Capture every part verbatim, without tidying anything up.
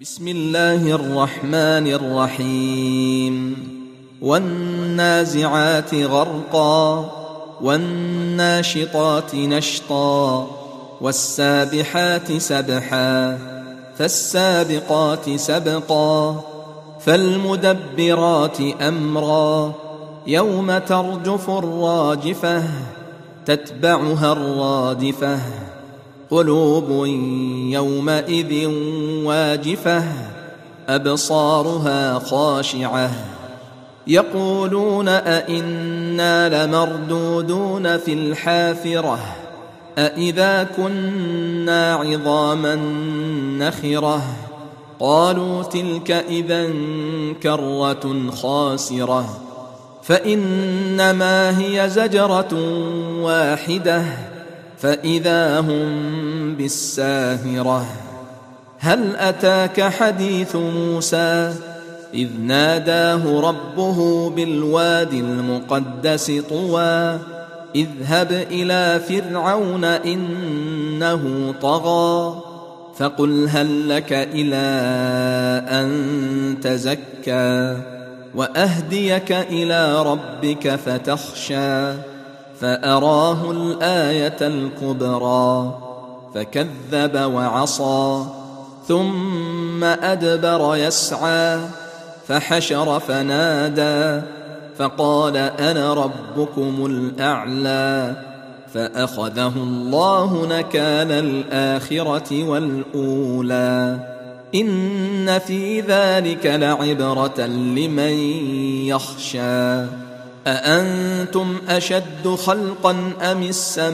بسم الله الرحمن الرحيم والنازعات غرقا والناشطات نشطا والسابحات سبحا فالسابقات سبقا فالمدبرات أمرا يوم ترجف الراجفة تتبعها الرادفة قلوب يومئذ واجفة أبصارها خاشعة يقولون أئنا لمردودون في الحافرة أئذا كنا عظاما نخرة قالوا تلك إذا كرة خاسرة فإنما هي زجرة واحدة فإذا هم بالساهرة هل أتاك حديث موسى إذ ناداه ربه بالوادي المقدس طوى اذهب إلى فرعون إنه طغى فقل هل لك إلى أن تزكى وأهديك إلى ربك فتخشى فأراه الآية الكبرى فكذب وعصى ثم أدبر يسعى فحشر فنادى فقال أنا ربكم الأعلى فأخذه الله نكال الآخرة والأولى إن في ذلك لعبرة لمن يخشى أأنتم أشد خلقا أم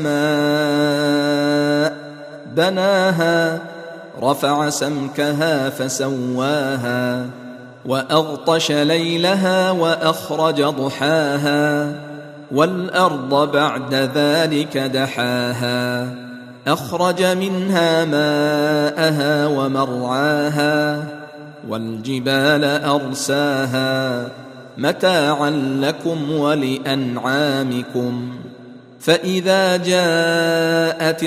السماء بناها رفع سمكها فسواها وأغطش ليلها وأخرج ضحاها والأرض بعد ذلك دحاها أخرج منها ماءها ومرعاها والجبال أرساها متاعا لكم ولأنعامكم فإذا جاءت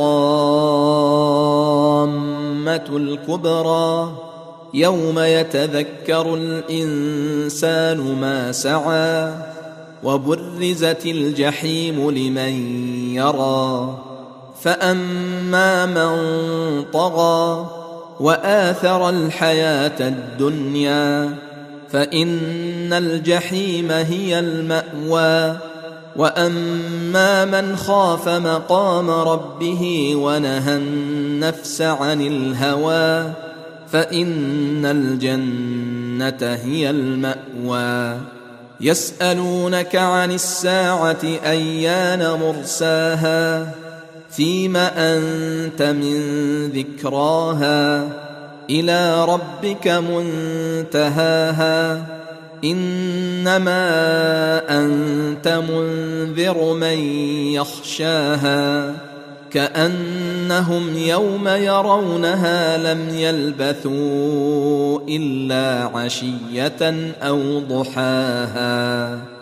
الطامة الكبرى يوم يتذكر الإنسان ما سعى وبرزت الجحيم لمن يرى فأما من طغى وآثر الحياة الدنيا فإن الجحيم هي المأوى وأما من خاف مقام ربه ونهى النفس عن الهوى فإن الجنة هي المأوى يسألونك عن الساعة أيان مرساها فيم أنت من ذكراها إلى ربك منتهاها إنما أنت منذر من يخشاها كأنهم يوم يرونها لم يلبثوا إلا عشية أو ضحاها.